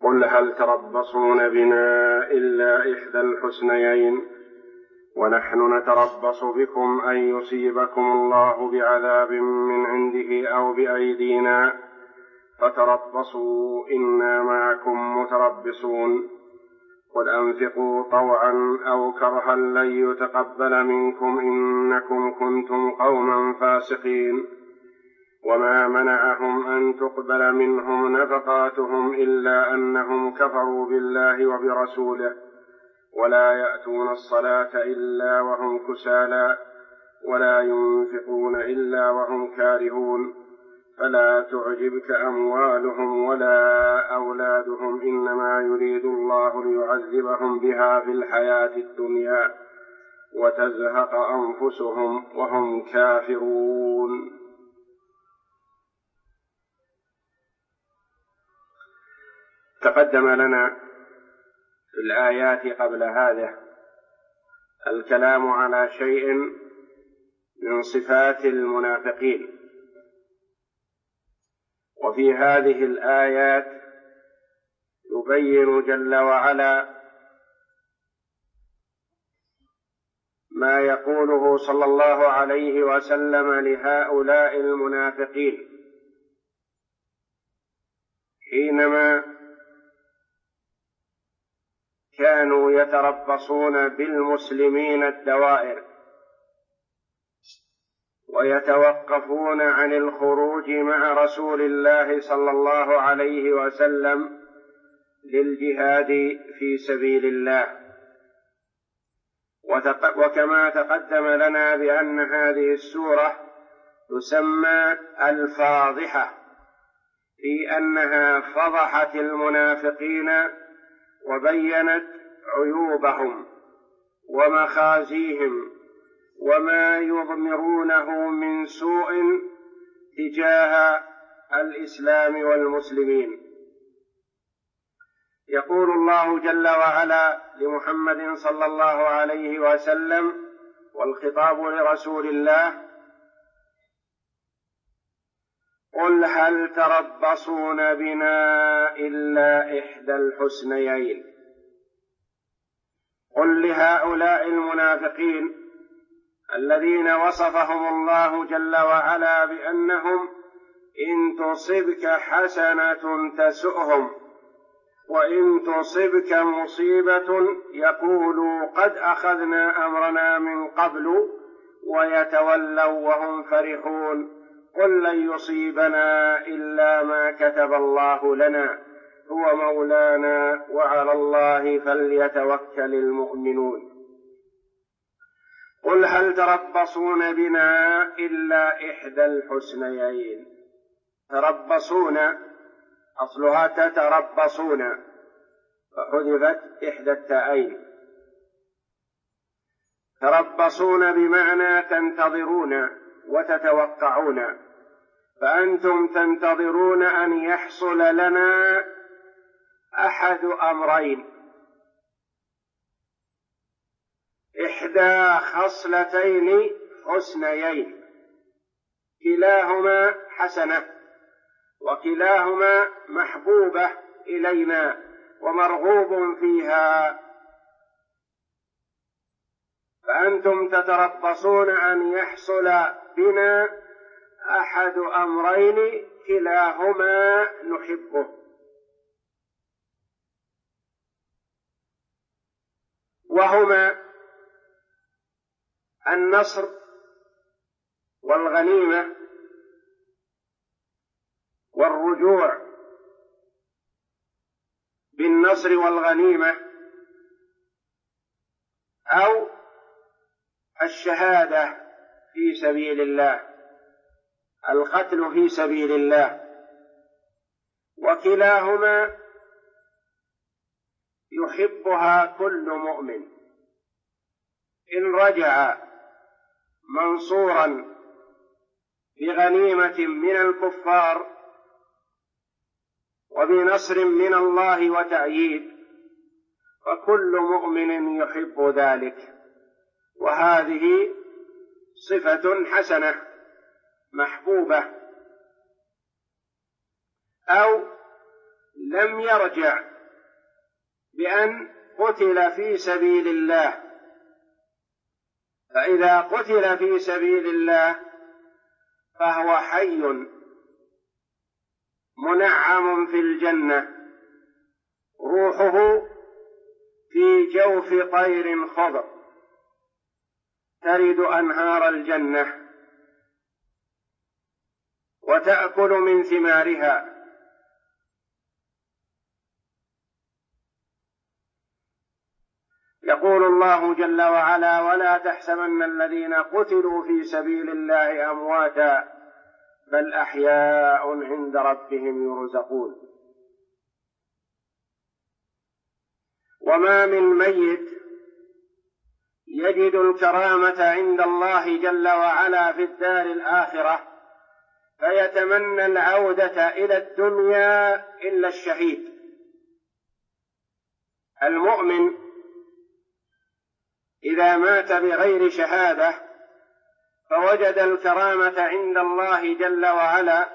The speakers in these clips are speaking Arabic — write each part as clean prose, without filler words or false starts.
قل هل تربصون بنا إلا إحدى الحسنيين ونحن نتربص بكم أن يصيبكم الله بعذاب من عنده أو بأيدينا فتربصوا إنا معكم متربصون قل أنفقوا طوعا أو كرها لن يتقبل منكم إنكم كنتم قوما فاسقين وما منعهم أن تقبل منهم نفقاتهم إلا أنهم كفروا بالله وبرسوله ولا يأتون الصلاة إلا وهم كسالى ولا ينفقون إلا وهم كارهون فلا تعجبك أموالهم ولا أولادهم إنما يريد الله ليعذبهم بها في الحياة الدنيا وتزهق أنفسهم وهم كافرون. تقدم لنا في الآيات قبل هذا الكلام على شيء من صفات المنافقين، وفي هذه الآيات يبين جل وعلا ما يقوله صلى الله عليه وسلم لهؤلاء المنافقين حينما كانوا يتربصون بالمسلمين الدوائر ويتوقفون عن الخروج مع رسول الله صلى الله عليه وسلم للجهاد في سبيل الله. وكما تقدم لنا بأن هذه السورة تسمى الفاضحة في أنها فضحت المنافقين وبينت عيوبهم ومخازيهم وما يضمرونه من سوء تجاه الإسلام والمسلمين. يقول الله جل وعلا لمحمد صلى الله عليه وسلم والخطاب لرسول الله: قل هل تربصون بنا إلا إحدى الحسنيين. قل لهؤلاء المنافقين الذين وصفهم الله جل وعلا بأنهم إن تصبك حسنة تسؤهم وإن تصبك مصيبة يقولوا قد أخذنا أمرنا من قبل ويتولوا وهم فرحون قل لن يصيبنا إلا ما كتب الله لنا هو مولانا وعلى الله فليتوكل المؤمنون. قل هل تربصون بنا إلا إحدى الحسنيين. تربصون أصلها تتربصون فحذفت إحدى التاءين. تربصون بمعنى تنتظرون وتتوقعون، فأنتم تنتظرون أن يحصل لنا أحد أمرين: إحدى خصلتين حسنيين كلاهما حسنة وكلاهما محبوبة إلينا ومرغوب فيها، فأنتم تتربصون أن يحصل بنا أحد أمرين كلاهما نحبه، وهما النصر والغنيمة والرجوع بالنصر والغنيمة، أو الشهادة في سبيل الله، القتل في سبيل الله، وكلاهما يحبها كل مؤمن. إن رجع منصورا بغنيمة من الكفار وبنصر من الله وتأييد فكل مؤمن يحب ذلك، وهذه صفة حسنة محبوبة. أو لم يرجع بأن قتل في سبيل الله، فإذا قتل في سبيل الله فهو حي منعم في الجنة، روحه في جوف طير خضر ترد أنهار الجنة وتأكل من ثمارها. يقول الله جل وعلا: ولا تحسبن الذين قتلوا في سبيل الله أمواتا بل أحياء عند ربهم يرزقون. وما من ميت يجد الكرامة عند الله جل وعلا في الدار الآخرة فيتمنى العودة إلى الدنيا إلا الشهيد. المؤمن إذا مات بغير شهادة فوجد الكرامة عند الله جل وعلا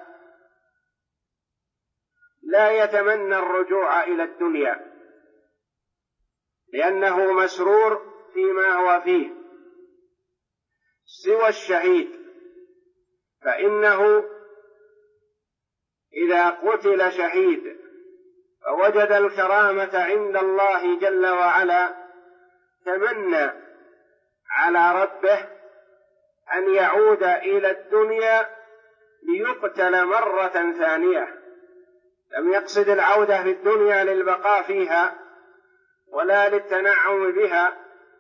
لا يتمنى الرجوع إلى الدنيا، لأنه مسرور فيما هو فيه، سوى الشهيد فإنه إذا قتل شهيد فوجد الكرامة عند الله جل وعلا تمنى على ربه أن يعود إلى الدنيا ليقتل مرة ثانية. لم يقصد العودة في الدنيا للبقاء فيها ولا للتنعم بها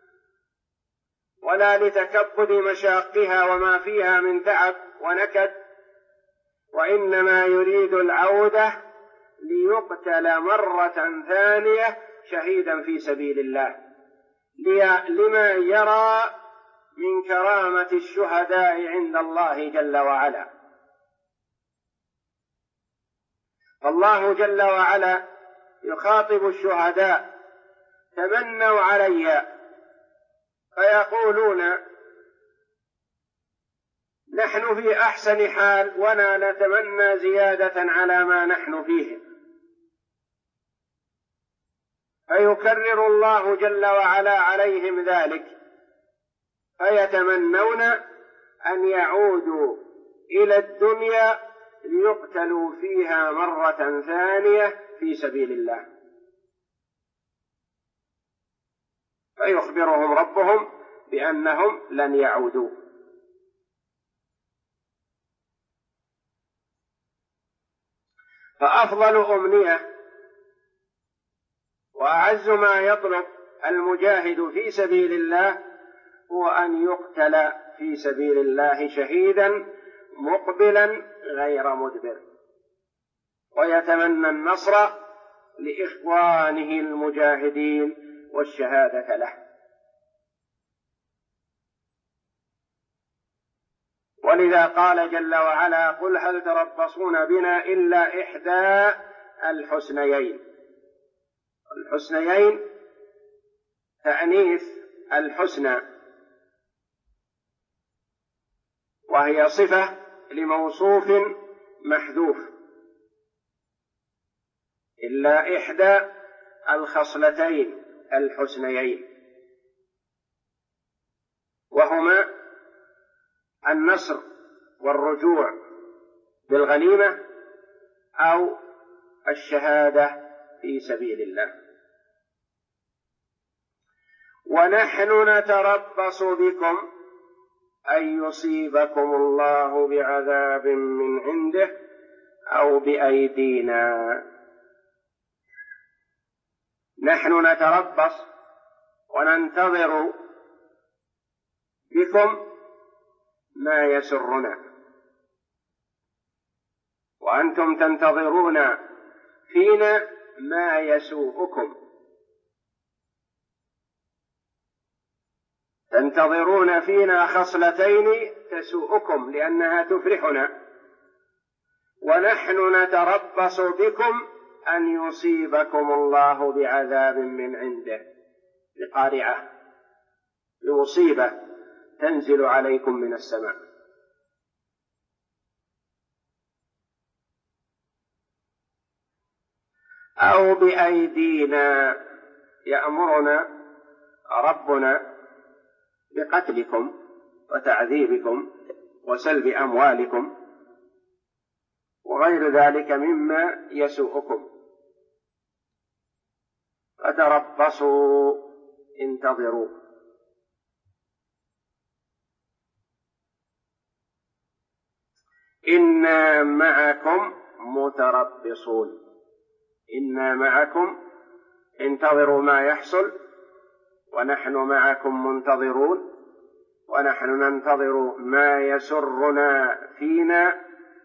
ولا لتكبد مشاقها وما فيها من تعب ونكد، وإنما يريد العودة ليقتل مرة ثانية شهيدا في سبيل الله، لما يرى من كرامة الشهداء عند الله جل وعلا. فالله جل وعلا يخاطب الشهداء: تمنوا علي، فيقولون: نحن في أحسن حال ولا نتمنى زيادة على ما نحن فيه. فيكرر الله جل وعلا عليهم ذلك، فيتمنون أن يعودوا إلى الدنيا ليقتلوا فيها مرة ثانية في سبيل الله. فيخبرهم ربهم بأنهم لن يعودوا. فأفضل أمنية وأعز ما يطلب المجاهد في سبيل الله هو أن يقتل في سبيل الله شهيدا مقبلا غير مدبر، ويتمنى النصر لإخوانه المجاهدين والشهادة له. ولذا قال جل وعلا: قل هل تربصون بنا إلا إحدى الحسنيين. الحسنيين تأنيث الحسنى، وهي صفة لموصوف محذوف، إلا إحدى الخصلتين الحسنيين، وهما النصر والرجوع بالغنيمة أو الشهادة في سبيل الله. ونحن نتربص بكم أن يصيبكم الله بعذاب من عنده أو بأيدينا. نحن نتربص وننتظر بكم ما يسرنا، وأنتم تنتظرون فينا ما يسوءكم. تنتظرون فينا خصلتين تسوءكم لأنها تفرحنا، ونحن نتربص بكم أن يصيبكم الله بعذاب من عنده، بقارعة، بمصيبة تنزل عليكم من السماء. أو بأيدينا، يأمرنا ربنا بقتلكم وتعذيبكم وسلب أموالكم وغير ذلك مما يسوءكم، فتربصوا انتظروا. إنا معكم متربصون، إنا معكم انتظروا ما يحصل، ونحن معكم منتظرون، ونحن ننتظر ما يسرنا فينا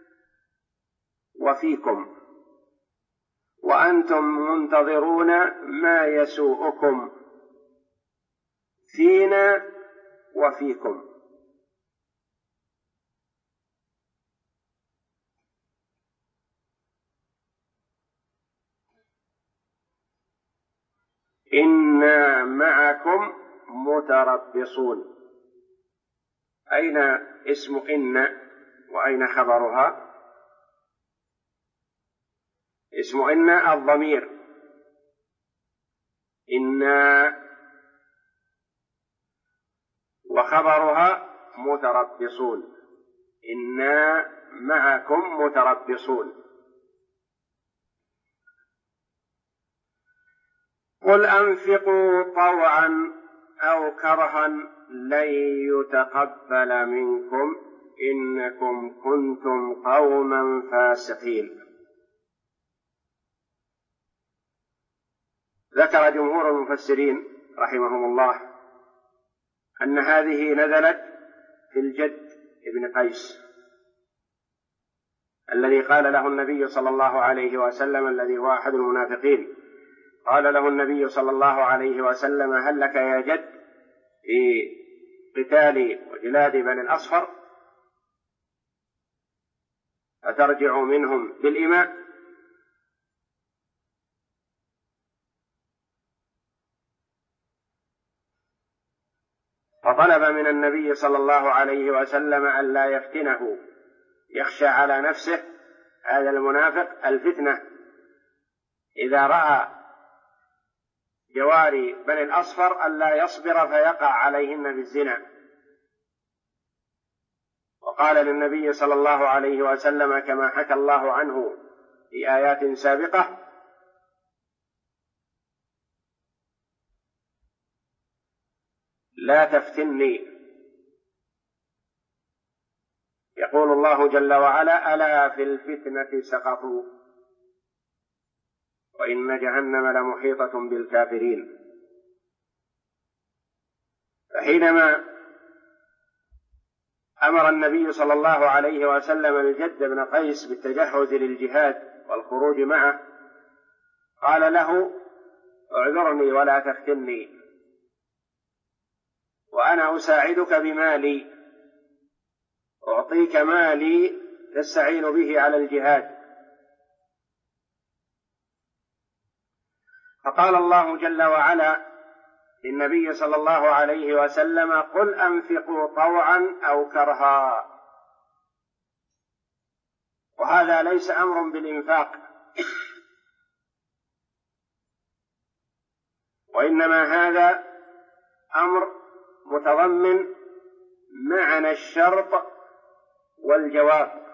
وفيكم، وأنتم منتظرون ما يسوءكم فينا وفيكم. إنا معكم متربصون. أين اسم إن وأين خبرها؟ اسم إن الضمير، إنا، وخبرها متربصون، إنا معكم متربصون. قل أنفقوا طوعا أو كرها لن يتقبل منكم إنكم كنتم قوما فاسقين. ذكر جمهور المفسرين رحمهم الله أن هذه نزلت في الجد ابن قيس الذي قال له النبي صلى الله عليه وسلم، الذي هو أحد المنافقين، قال له النبي صلى الله عليه وسلم: هل لك يا جد في قتال وجلاد بني الأصفر أترجع منهم بالإماء؟ فطلب من النبي صلى الله عليه وسلم أن لا يفتنه، يخشى على نفسه هذا المنافق الفتنة إذا رأى جواري بني الأصفر ألا يصبر فيقع عليهن بالزنا. وقال للنبي صلى الله عليه وسلم كما حكى الله عنه في آيات سابقة: لا تفتني. يقول الله جل وعلا: ألا في الفتنة سقطوا وإن جهنم لمحيطة بالكافرين. فحينما أمر النبي صلى الله عليه وسلم الجد بن قيس بالتجهز للجهاد والخروج معه، قال له: اعذرني ولا تفتني، وأنا أساعدك بمالي، أعطيك مالي تستعين به على الجهاد. فقال الله جل وعلا للنبي صلى الله عليه وسلم: قل أنفقوا طوعا أو كرها. وهذا ليس أمر بالإنفاق، وإنما هذا أمر متضمن معنى الشرط والجواب،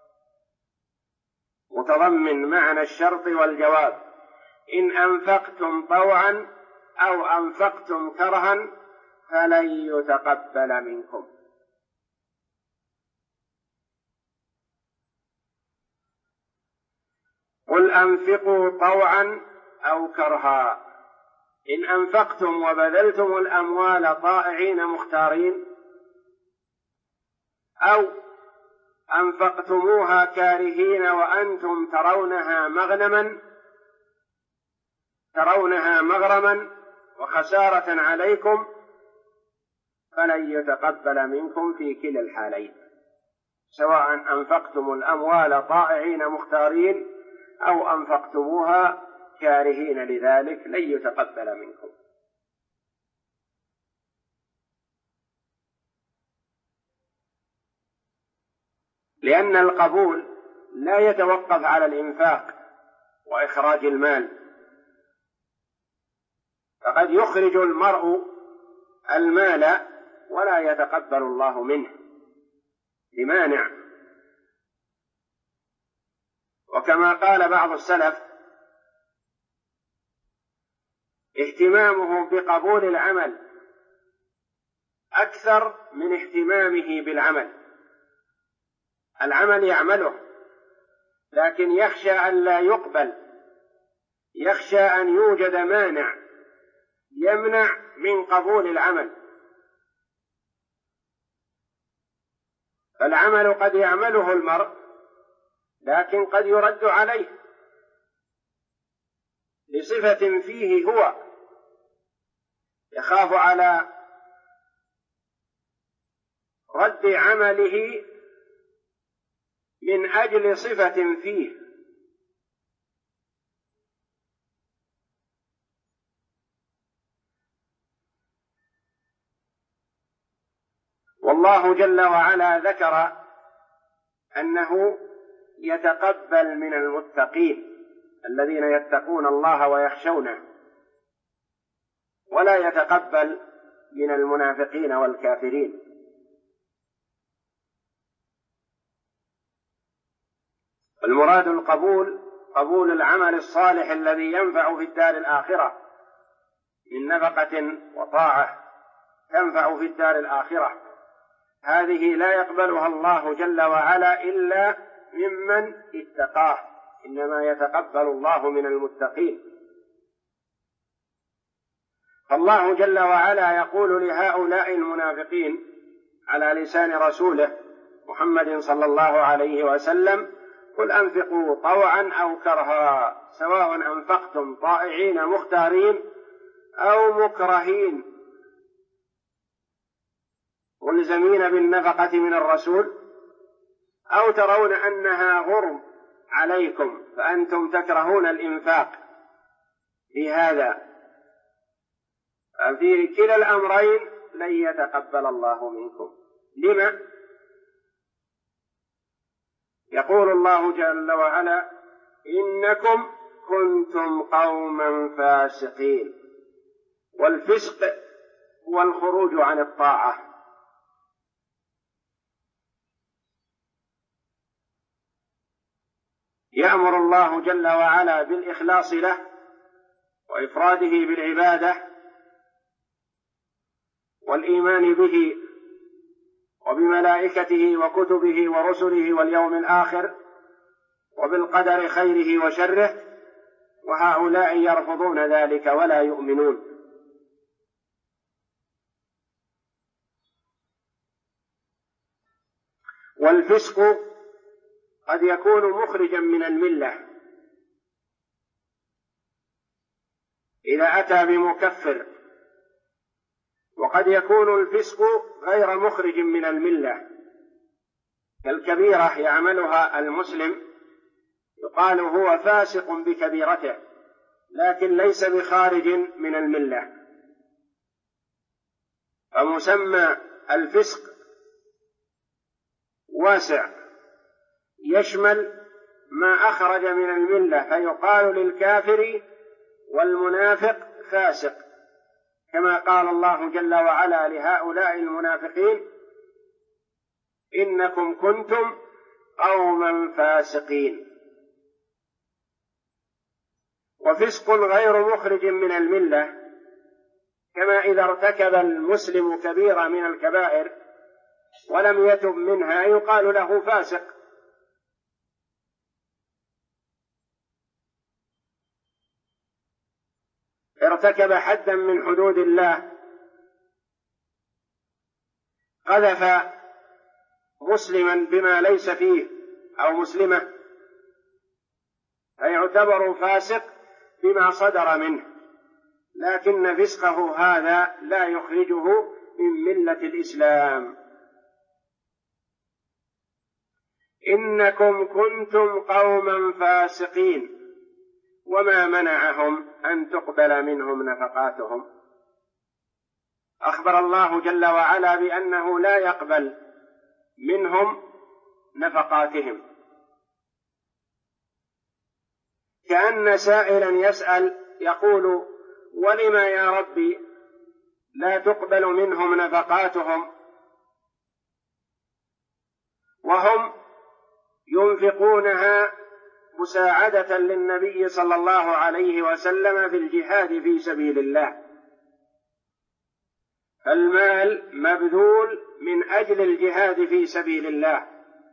متضمن معنى الشرط والجواب: إن أنفقتم طوعا أو أنفقتم كرها فلن يتقبل منكم. قل أنفقوا طوعا أو كرها. إن أنفقتم وبذلتم الأموال طائعين مختارين، أو أنفقتموها كارهين وأنتم ترونها مغرما وخسارة عليكم، فلن يتقبل منكم في كلا الحالين، سواء أنفقتم الأموال طائعين مختارين أو أنفقتموها كارهين لذلك، لن يتقبل منكم. لأن القبول لا يتوقف على الإنفاق وإخراج المال، فقد يخرج المرء المال ولا يتقبل الله منه لمانع. وكما قال بعض السلف: اهتمامه بقبول العمل أكثر من اهتمامه بالعمل. العمل يعمله لكن يخشى أن لا يقبل، يخشى أن يوجد مانع يمنع من قبول العمل. فالعمل قد يعمله المرء لكن قد يرد عليه لصفة فيه هو، يخاف على رد عمله من أجل صفة فيه. والله جل وعلا ذكر أنه يتقبل من المتقين الذين يتقون الله ويخشونه، ولا يتقبل من المنافقين والكافرين. المراد القبول، قبول العمل الصالح الذي ينفع في الدار الآخرة من نفقة وطاعة تنفع في الدار الآخرة، هذه لا يقبلها الله جل وعلا إلا ممن اتقاه، إنما يتقبل الله من المتقين. فالله جل وعلا يقول لهؤلاء المنافقين على لسان رسوله محمد صلى الله عليه وسلم: قل أنفقوا طوعا أو كرها سواء أنفقتم طائعين مختارين أو مكرهين ملزمين بالنفقة من الرسول، أو ترون أنها غرم عليكم فأنتم تكرهون الإنفاق في هذا، ففي كلا الأمرين لن يتقبل الله منكم. لما؟ يقول الله جل وعلا: إنكم كنتم قوما فاسقين. والفسق هو الخروج عن الطاعة. يأمر الله جل وعلا بالإخلاص له وإفراده بالعبادة والإيمان به وبملائكته وكتبه ورسله واليوم الآخر وبالقدر خيره وشره، وهؤلاء يرفضون ذلك ولا يؤمنون. والفسق قد يكون مخرجا من الملة إذا أتى بمكفر، وقد يكون الفسق غير مخرج من الملة، كالكبيرة يعملها المسلم يقال هو فاسق بكبيرته لكن ليس بخارج من الملة. فمسمى الفسق واسع يشمل ما أخرج من الملة، فيقال للكافر والمنافق فاسق، كما قال الله جل وعلا لهؤلاء المنافقين: إنكم كنتم قوما فاسقين. وفسق غير مخرج من الملة، كما إذا ارتكب المسلم كبيرة من الكبائر ولم يتب منها يقال له فاسق. ارتكب حدا من حدود الله، قذف مسلما بما ليس فيه أو مسلمة، فيعتبر فاسق بما صدر منه، لكن فسقه هذا لا يخرجه من ملة الإسلام. إنكم كنتم قوما فاسقين وما منعهم أن تقبل منهم نفقاتهم. أخبر الله جل وعلا بأنه لا يقبل منهم نفقاتهم، كأن سائلا يسأل يقول: ولم يا ربي لا تقبل منهم نفقاتهم وهم ينفقونها مساعدة للنبي صلى الله عليه وسلم في الجهاد في سبيل الله. المال مبذول من أجل الجهاد في سبيل الله،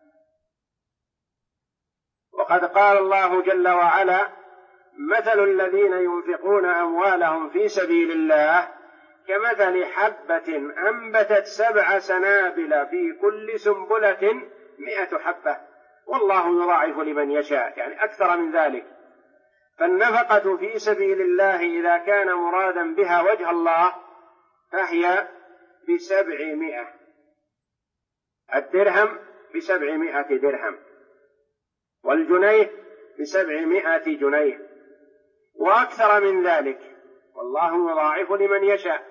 وقد قال الله جل وعلا: مثل الذين ينفقون أموالهم في سبيل الله كمثل حبة أنبتت 7 سنابل في كل سنبلة 100 حبة والله يضاعف لمن يشاء، يعني أكثر من ذلك. فالنفقة في سبيل الله إذا كان مرادا بها وجه الله فهي ب700، الدرهم ب700 درهم، والجنيه ب700 جنيه، وأكثر من ذلك، والله يضاعف لمن يشاء.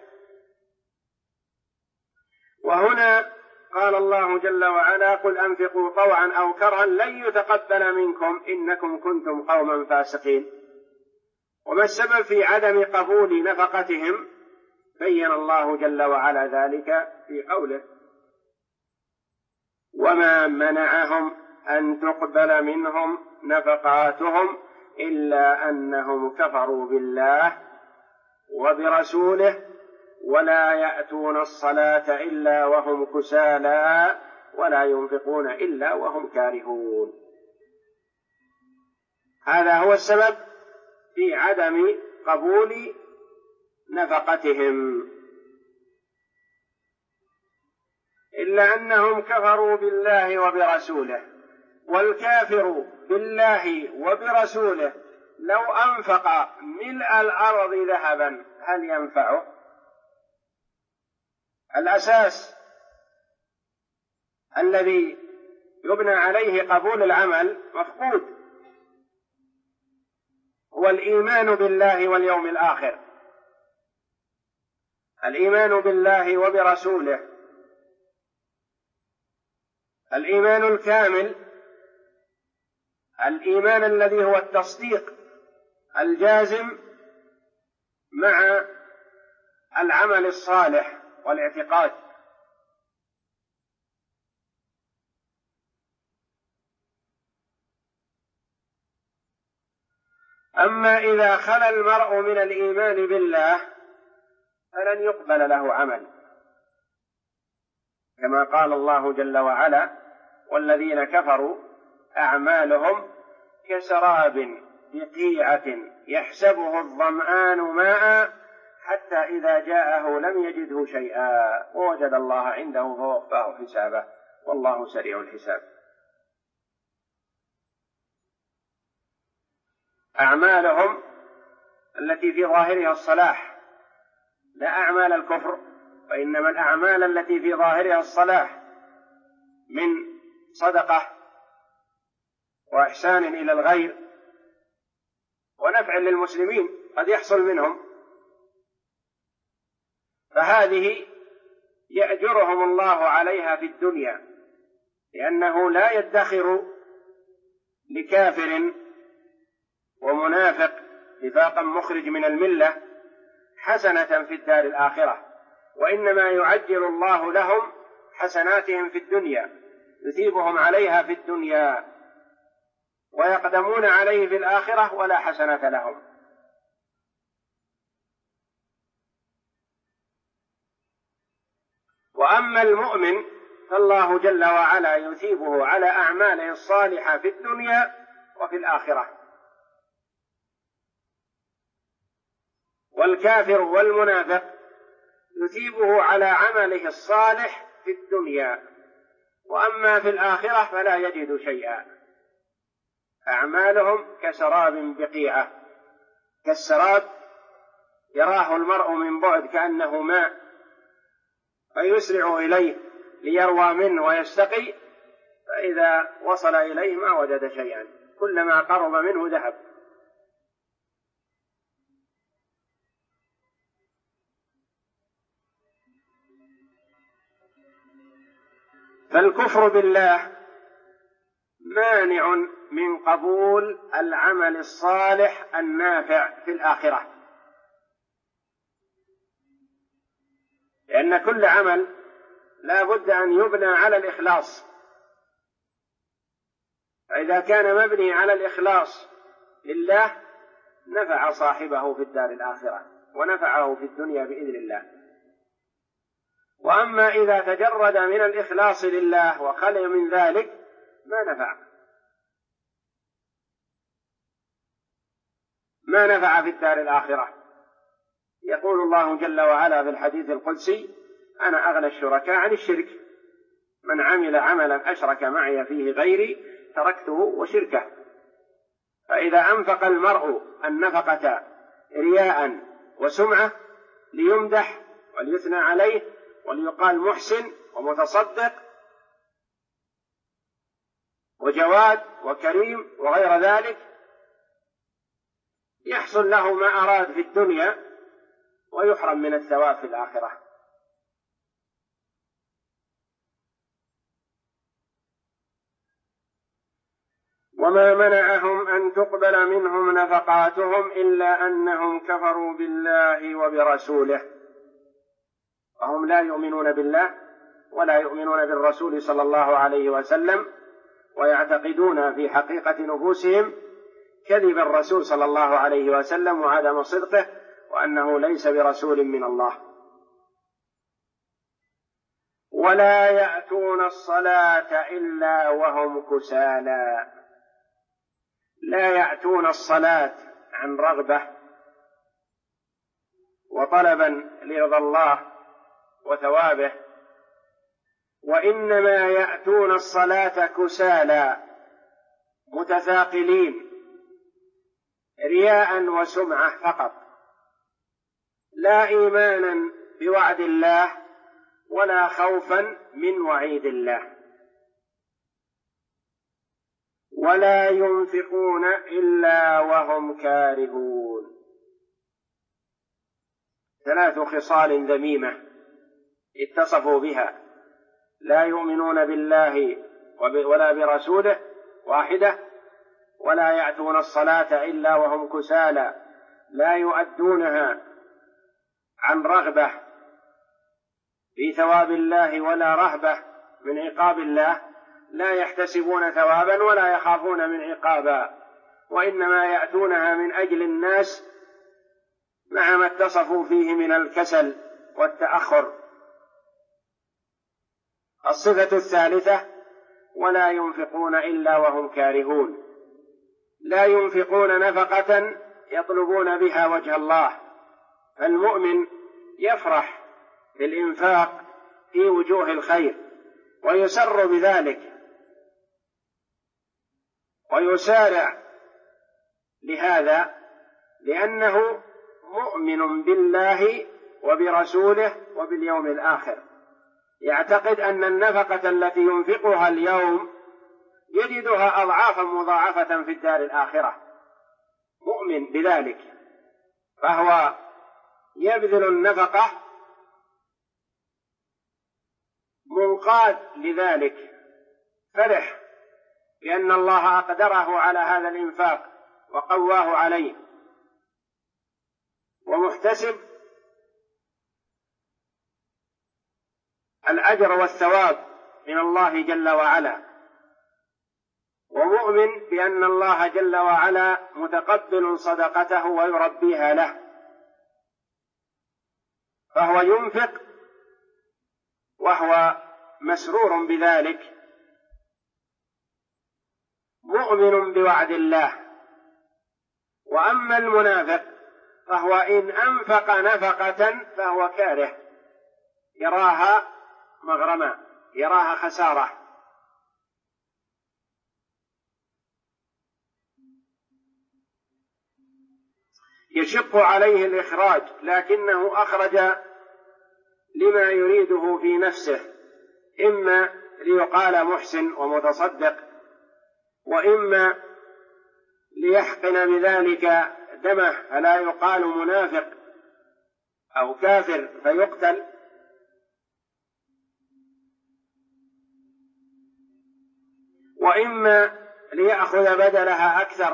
وهنا قال الله جل وعلا: قل أنفقوا طوعا أو كرها لن يتقبل منكم إنكم كنتم قوما فاسقين. وما السبب في عدم قبول نفقتهم؟ بين الله جل وعلا ذلك في قوله: وما منعهم أن تقبل منهم نفقاتهم إلا أنهم كفروا بالله وبرسوله ولا يأتون الصلاة إلا وهم كسالى ولا ينفقون إلا وهم كارهون. هذا هو السبب في عدم قبول نفقتهم، إلا أنهم كفروا بالله وبرسوله. والكافر بالله وبرسوله لو أنفق ملء الأرض ذهبا هل ينفعه؟ الأساس الذي يبنى عليه قبول العمل مفقود، هو الإيمان بالله واليوم الآخر، الإيمان بالله وبرسوله، الإيمان الكامل، الإيمان الذي هو التصديق الجازم مع العمل الصالح والاعتقاد. أما إذا خلا المرء من الإيمان بالله فلن يقبل له عمل، كما قال الله جل وعلا: والذين كفروا أعمالهم كسراب بقيعة يحسبه الظمآن ماء حتى إذا جاءه لم يجده شيئا ووجد الله عنده فوفاه حسابه والله سريع الحساب. أعمالهم التي في ظاهرها الصلاح، لا أعمال الكفر، وإنما الأعمال التي في ظاهرها الصلاح من صدقة وإحسان إلى الغير ونفع للمسلمين قد يحصل منهم، فهذه يأجرهم الله عليها في الدنيا، لأنه لا يدخر لكافر ومنافق نفاقا مخرج من الملة حسنة في الدار الآخرة، وإنما يعجل الله لهم حسناتهم في الدنيا، يثيبهم عليها في الدنيا ويقدمون عليه في الآخرة ولا حسنة لهم. وأما المؤمن فالله جل وعلا يثيبه على أعماله الصالحة في الدنيا وفي الآخرة. والكافر والمنافق يثيبه على عمله الصالح في الدنيا، وأما في الآخرة فلا يجد شيئا. أعمالهم كسراب بقيعة، كالسراب يراه المرء من بعد كأنه ماء فيسرع إليه ليروى منه ويستقي، فإذا وصل إليه ما وجد شيئا، كلما قرب منه ذهب. فالكفر بالله مانع من قبول العمل الصالح النافع في الآخرة، لأن كل عمل لا بد أن يبنى على الإخلاص، فإذا كان مبني على الإخلاص لله نفع صاحبه في الدار الآخرة ونفعه في الدنيا بإذن الله. وأما إذا تجرد من الإخلاص لله وخلي من ذلك ما نفع في الدار الآخرة. يقول الله جل وعلا في الحديث القدسي: أنا أغنى الشركاء عن الشرك، من عمل عملا أشرك معي فيه غيري تركته وشركه. فإذا أنفق المرء النفقة رياء وسمعة ليمدح وليثنى عليه وليقال محسن ومتصدق وجواد وكريم وغير ذلك، يحصل له ما أراد في الدنيا ويحرم من الثواب في الآخرة. وما منعهم أن تقبل منهم نفقاتهم إلا أنهم كفروا بالله وبرسوله، وهم لا يؤمنون بالله ولا يؤمنون بالرسول صلى الله عليه وسلم، ويعتقدون في حقيقة نفوسهم كذب الرسول صلى الله عليه وسلم وعدم صدقه، وأنه ليس برسول من الله. ولا يأتون الصلاة إلا وهم كسالى، لا يأتون الصلاة عن رغبة وطلبا لرضا الله وثوابه، وإنما يأتون الصلاة كسالى متثاقلين رياء وسمعة فقط، لا إيمانا بوعد الله ولا خوفا من وعيد الله. ولا ينفقون إلا وهم كارهون. 3 خصال ذميمة اتصفوا بها: لا يؤمنون بالله ولا برسوله 1، ولا يأتون الصلاة إلا وهم كسالى لا يؤدونها عن رغبة في ثواب الله ولا رهبة من عقاب الله، لا يحتسبون ثوابا ولا يخافون من عقابا، وإنما يأتونها من أجل الناس مع ما اتصفوا فيه من الكسل والتأخر. الصفة الثالثة: ولا ينفقون إلا وهم كارهون، لا ينفقون نفقة يطلبون بها وجه الله. المؤمن يفرح بالإنفاق في وجوه الخير ويسر بذلك ويسارع لهذا، لأنه مؤمن بالله وبرسوله وباليوم الآخر، يعتقد أن النفقة التي ينفقها اليوم يجدها أضعافا مضاعفة في الدار الآخرة، مؤمن بذلك، فهو يبذل النفقة منقاد لذلك، فرح بأن الله أقدره على هذا الإنفاق وقواه عليه، ومحتسب الأجر والثواب من الله جل وعلا، ومؤمن بأن الله جل وعلا متقبل صدقته ويربيها له، فهو ينفق وهو مسرور بذلك، مؤمن بوعد الله. وأما المنافق فهو إن أنفق نفقة فهو كاره، يراها مغرما، يراها خسارة. يشق عليه الإخراج، لكنه أخرج لما يريده في نفسه، إما ليقال محسن ومتصدق، وإما ليحقن بذلك دمه فلا يقال منافق أو كافر فيقتل، وإما ليأخذ بدلها أكثر،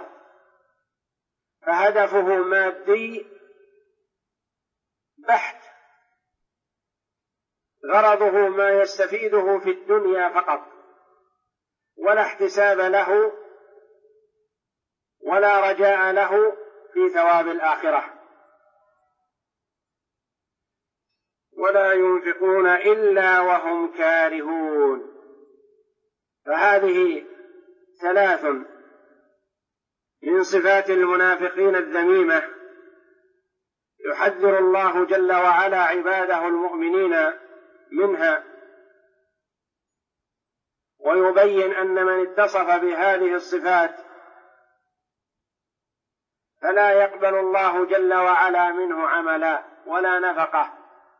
فهدفه مادي بحت غرضه ما يستفيده في الدنيا فقط، ولا احتساب له ولا رجاء له في ثواب الآخرة، ولا ينفقون إلا وهم كارهون. فهذه ثلاث من صفات المنافقين الذميمة يحذر الله جل وعلا عباده المؤمنين منها، ويبين أن من اتصف بهذه الصفات فلا يقبل الله جل وعلا منه عملا ولا نفقه،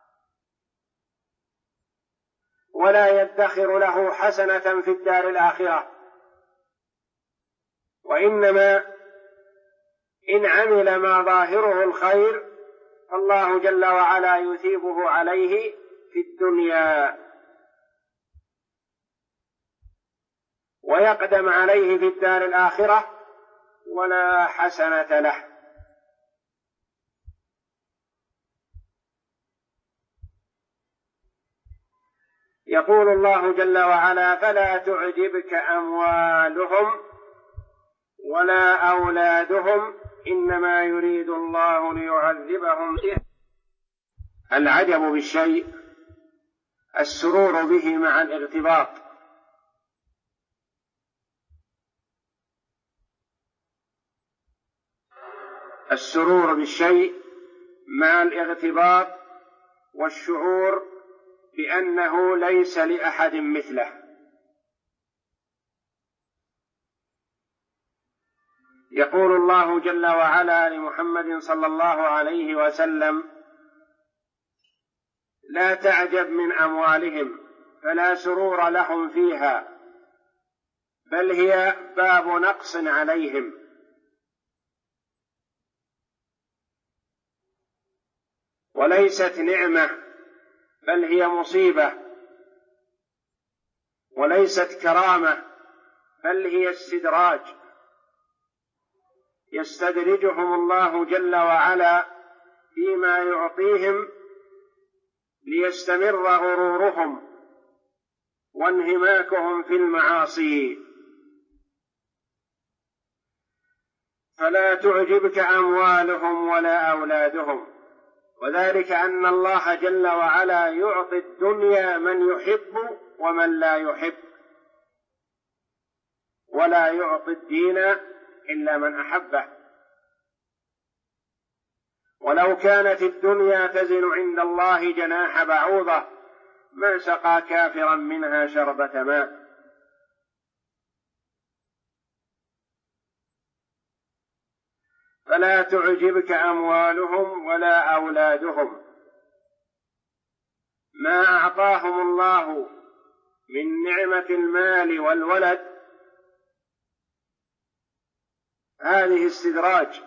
ولا يدخر له حسنة في الدار الآخرة، وإنما إن عمل ما ظاهره الخير فالله جل وعلا يثيبه عليه في الدنيا ويقدم عليه في الدار الآخرة ولا حسنة له. يقول الله جل وعلا: فلا تعجبك أموالهم ولا أولادهم إنما يريد الله ليعذبهم به. العجب بالشيء السرور به مع الاغتباط، السرور بالشيء مع الاغتباط والشعور بأنه ليس لأحد مثله. يقول الله جل وعلا لمحمد صلى الله عليه وسلم: لا تعجب من أموالهم فلا سرور لهم فيها بل هي باب نقص عليهم. وليست نعمة بل هي مصيبة، وليست كرامة بل هي استدراج، يستدرجهم الله جل وعلا فيما يعطيهم ليستمر غرورهم وانهماكهم في المعاصي. فلا تعجبك أموالهم ولا أولادهم، وذلك أن الله جل وعلا يعطي الدنيا من يحب ومن لا يحب، ولا يعطي الدين إلا من أحبه. ولو كانت الدنيا تزن عند الله جناح بعوضة ما سقى كافرا منها شربة ماء. فلا تعجبك أموالهم ولا أولادهم، ما أعطاهم الله من نعمة المال والولد هذه استدراج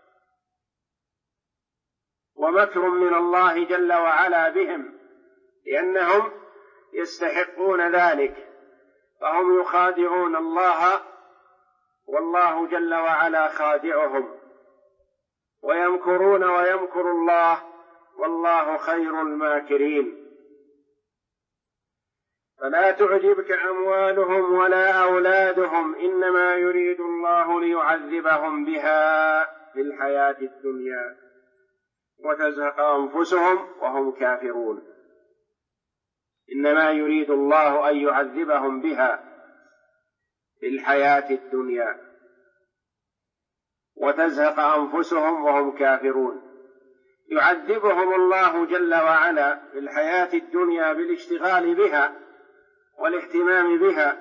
ومكر من الله جل وعلا بهم، لأنهم يستحقون ذلك، فهم يخادعون الله والله جل وعلا خادعهم، ويمكرون ويمكر الله والله خير الماكرين. فلا تعجبك أموالهم ولا أولادهم إنما يريد الله ليعذبهم بها في الحياة الدنيا وتزهق أنفسهم وهم كافرون. إنما يريد الله أن يعذبهم بها في الحياة الدنيا وتزهق أنفسهم وهم كافرون. يعذبهم الله جل وعلا في الحياة الدنيا بالاشتغال بها والاهتمام بها،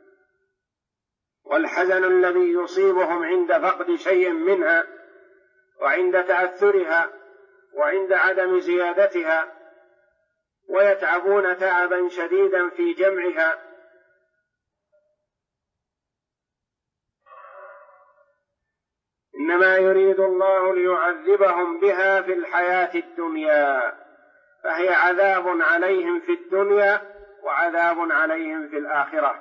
والحزن الذي يصيبهم عند فقد شيء منها وعند تأثرها وعند عدم زيادتها، ويتعبون تعبا شديدا في جمعها. إنما يريد الله ليعذبهم بها في الحياة الدنيا، فهي عذاب عليهم في الدنيا وعذاب عليهم في الآخرة.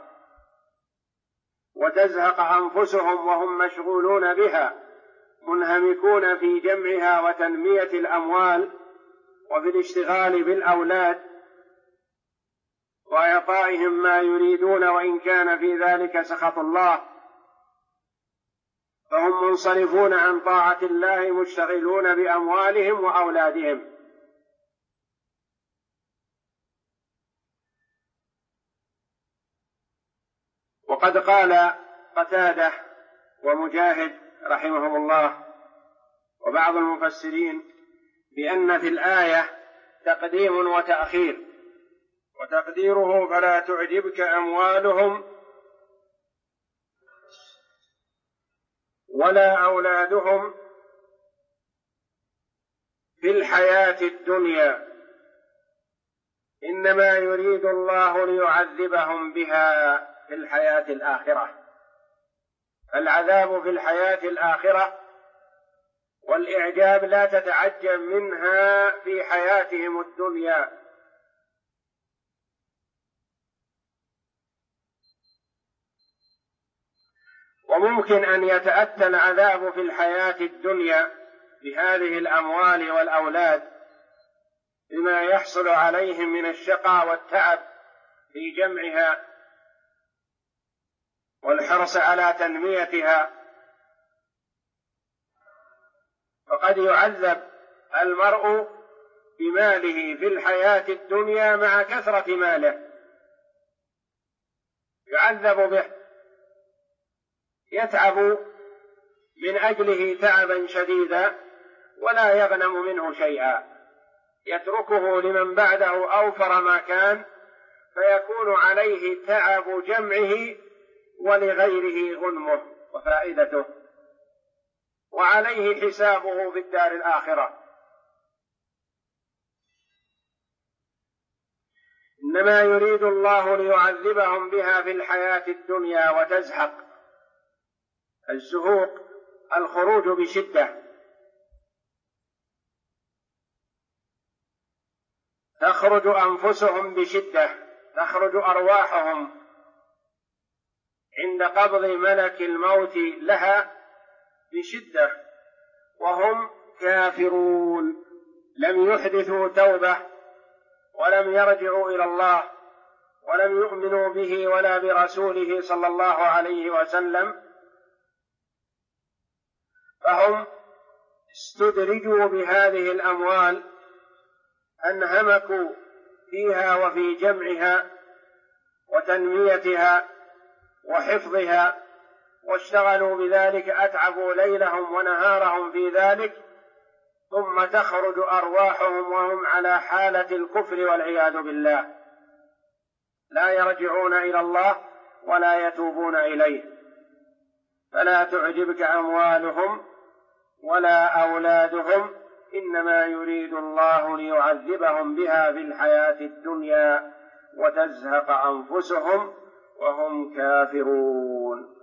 وتزهق أنفسهم وهم مشغولون بها منهمكون في جمعها وتنمية الأموال وفي الاشتغال بالأولاد وإعطائهم ما يريدون وإن كان في ذلك سخط الله، فهم منصرفون عن طاعة الله مشتغلون بأموالهم وأولادهم. وقد قال قتادة ومجاهد رحمهم الله وبعض المفسرين بأن في الآية تقديم وتأخير، وتقديره فلا تعجبك أموالهم ولا أولادهم في الحياة الدنيا، إنما يريد الله ليعذبهم بها في الحياة الآخرة. العذاب في الحياة الآخرة والإعجاب لا تتعجب منها في حياتهم الدنيا. وممكن أن يتأتى العذاب في الحياة الدنيا بهذه الأموال والأولاد بما يحصل عليهم من الشقاء والتعب في جمعها والحرص على تنميتها، فقد يعذب المرء بماله في الحياة الدنيا مع كثرة ماله، يعذب به، يتعب من أجله تعبا شديدا ولا يغنم منه شيئا، يتركه لمن بعده أوفر ما كان، فيكون عليه تعب جمعه ولغيره غنمه وفائدته، وعليه حسابه في الدار الآخرة. إنما يريد الله ليعذبهم بها في الحياة الدنيا وتزهق. الزهوق الخروج بشدة، تخرج أنفسهم بشدة، تخرج أرواحهم عند قبض ملك الموت لها بشدة، وهم كافرون لم يحدثوا توبة ولم يرجعوا إلى الله ولم يؤمنوا به ولا برسوله صلى الله عليه وسلم، فهم استدرجوا بهذه الأموال، انهمكوا فيها وفي جمعها وتنميتها وحفظها، واشتغلوا بذلك، أتعبوا ليلهم ونهارهم في ذلك، ثم تخرج أرواحهم وهم على حالة الكفر والعياذ بالله، لا يرجعون إلى الله ولا يتوبون إليه. فلا تعجبك أموالهم ولا أولادهم، إنما يريد الله ليعذبهم بها في الحياة الدنيا وتزهق أنفسهم وهم كافرون.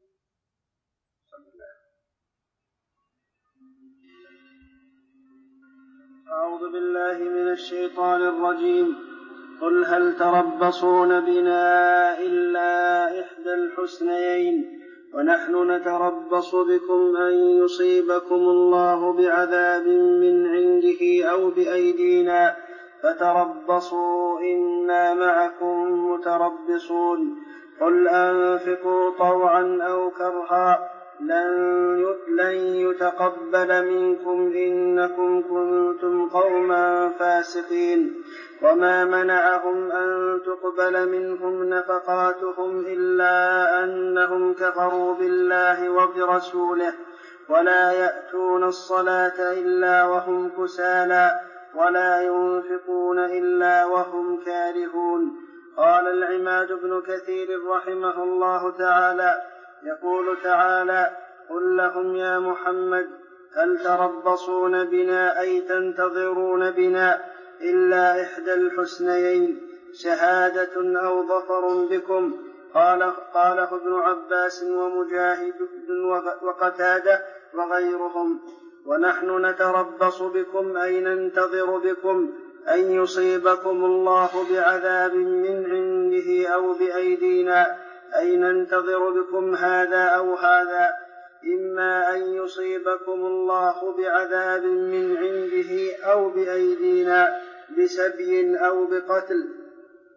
أعوذ بالله من الشيطان الرجيم. قل هل تربصون بنا إلا إحدى الحسنيين ونحن نتربص بكم أن يصيبكم الله بعذاب من عنده أو بأيدينا فتربصوا إنا معكم متربصون. قل أنفقوا طوعا أو كرها لن يتقبل منكم إنكم كنتم قوما فاسقين. وما منعهم أن تقبل منهم نفقاتهم إلا أنهم كفروا بالله وبرسوله ولا يأتون الصلاة إلا وهم كسالى ولا ينفقون إلا وهم كارهون. قال العماد بن كثير رحمه الله تعالى: يقول تعالى: قل لهم يا محمد هل تربصون بنا أي تنتظرون بنا إلا إحدى الحسنيين شهادة أو ظفر بكم. قاله ابن عباس ومجاهد وقتادة وغيرهم. ونحن نتربص بكم أي ننتظر بكم أن يصيبكم الله بعذاب من عنده أو بأيدينا، أي ننتظر بكم هذا أو هذا، إما أن يصيبكم الله بعذاب من عنده أو بأيدينا بسبي أو بقتل.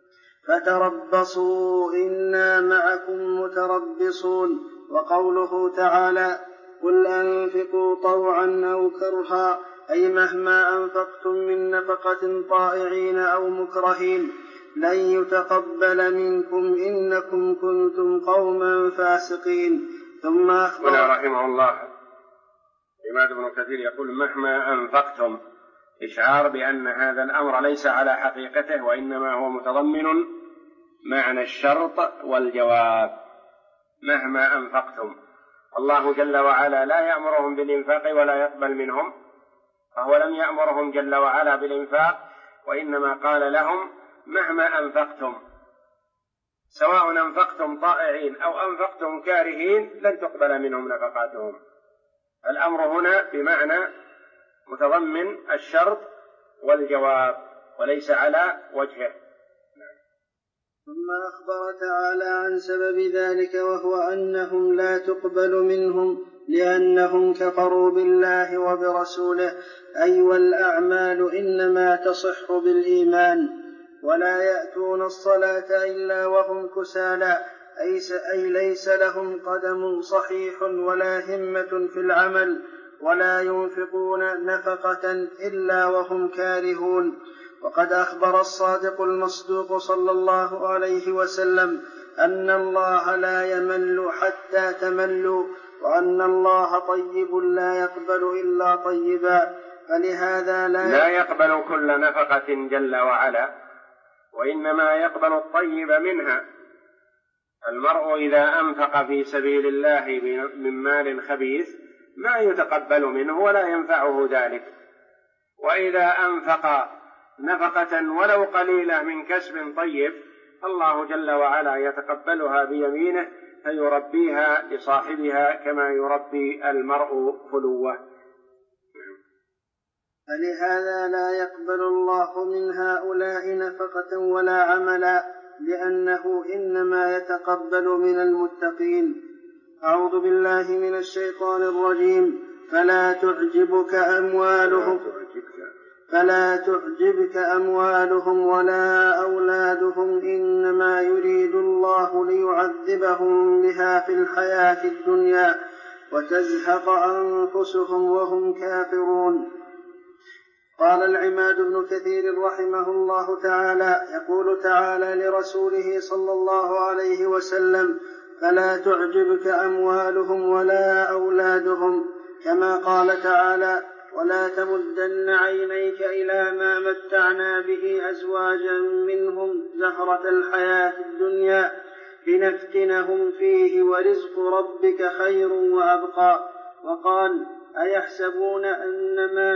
فتربصوا إنا معكم متربصون. وقوله تعالى قل أنفقوا طوعا أو كرها أي مهما أنفقتم من نفقة طائعين أو مكرهين لن يتقبل منكم إنكم كنتم قوما فاسقين. ثم أخبر رحمه الله الإمام ابن كثير يقول مهما أنفقتم، إشعار بأن هذا الأمر ليس على حقيقته وإنما هو متضمن معنى الشرط والجواب. مهما أنفقتم، الله جل وعلا لا يأمرهم بالإنفاق ولا يقبل منهم، فهو لم يأمرهم جل وعلا بالإنفاق، وإنما قال لهم مهما أنفقتم، سواء أنفقتم طائعين أو أنفقتم كارهين لن تقبل منهم نفقاتهم. الأمر هنا بمعنى متضمن الشرط والجواب وليس على وجهه. ثم أخبر تعالى عن سبب ذلك وهو أنهم لا تقبل منهم لأنهم كفروا بالله وبرسوله، أي والأعمال إنما تصح بالإيمان، ولا يأتون الصلاة إلا وهم كسالى، أي ليس لهم قدم صحيح ولا همة في العمل، ولا ينفقون نفقة إلا وهم كارهون. وقد أخبر الصادق المصدوق صلى الله عليه وسلم أن الله لا يمل حتى تملوا، وأن الله طيب لا يقبل إلا طيبا، فلهذا لا يقبل كل نفقة جل وعلا، وإنما يقبل الطيب منها. المرء إذا أنفق في سبيل الله من مال خبيث ما يتقبل منه ولا ينفعه ذلك، وإذا أنفق نفقة ولو قليلة من كسب طيب الله جل وعلا يتقبلها بيمينه فيربيها لصاحبها كما يربي المرء فلوه. فلهذا لا يقبل الله من هؤلاء نفقة ولا عملا، لأنه إنما يتقبل من المتقين. أعوذ بالله من الشيطان الرجيم. فلا تعجبك أموالهم ولا أولادهم إنما يريد الله ليعذبهم بها في الحياة الدنيا وتزهق أنفسهم وهم كافرون. قال العماد بن كثير رحمه الله تعالى يقول تعالى لرسوله صلى الله عليه وسلم فلا تعجبك أموالهم ولا أولادهم، كما قال تعالى ولا تمدن عينيك إلى ما متعنا به أزواجا منهم زهرة الحياة الدنيا لنفتنهم فيه ورزق ربك خير وأبقى. وقال أيحسبون أن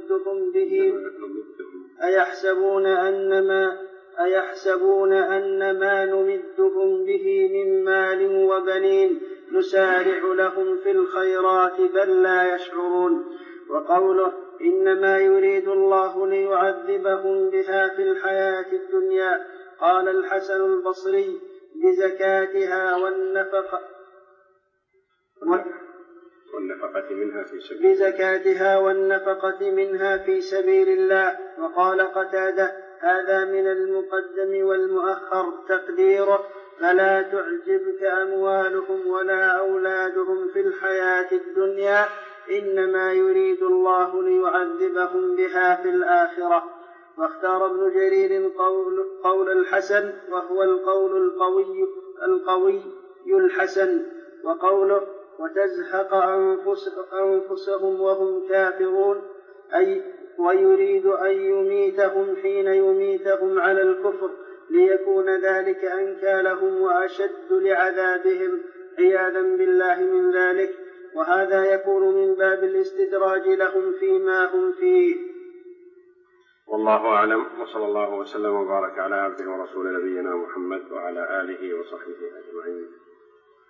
ما نمدهم به من مال وبنين نسارع لهم في الخيرات بل لا يشعرون. وقوله إنما يريد الله ليعذبهم بها في الحياة الدنيا، قال الحسن البصري بزكاتها والنفقة منها في سبيل الله. وقال قتادة هذا من المقدم والمؤخر تقديره فلا تعجبك أموالهم ولا أولادهم في الحياة الدنيا إنما يريد الله ليعذبهم بها في الآخرة. واختار ابن جرير قول الحسن وهو القول القوي الحسن. وقوله وتزهق أنفسهم وهم كافرون أي ويريد أن يميتهم حين يميتهم على الكفر ليكون ذلك أنكى لهم وأشد لعذابهم عياذا بالله من ذلك، وهذا يكون من باب الاستدراج لهم فيما هم فيه. والله أعلم، وصلى الله وسلم وبارك على عبده ورسول نبينا محمد وعلى آله وصحبه أجمعين.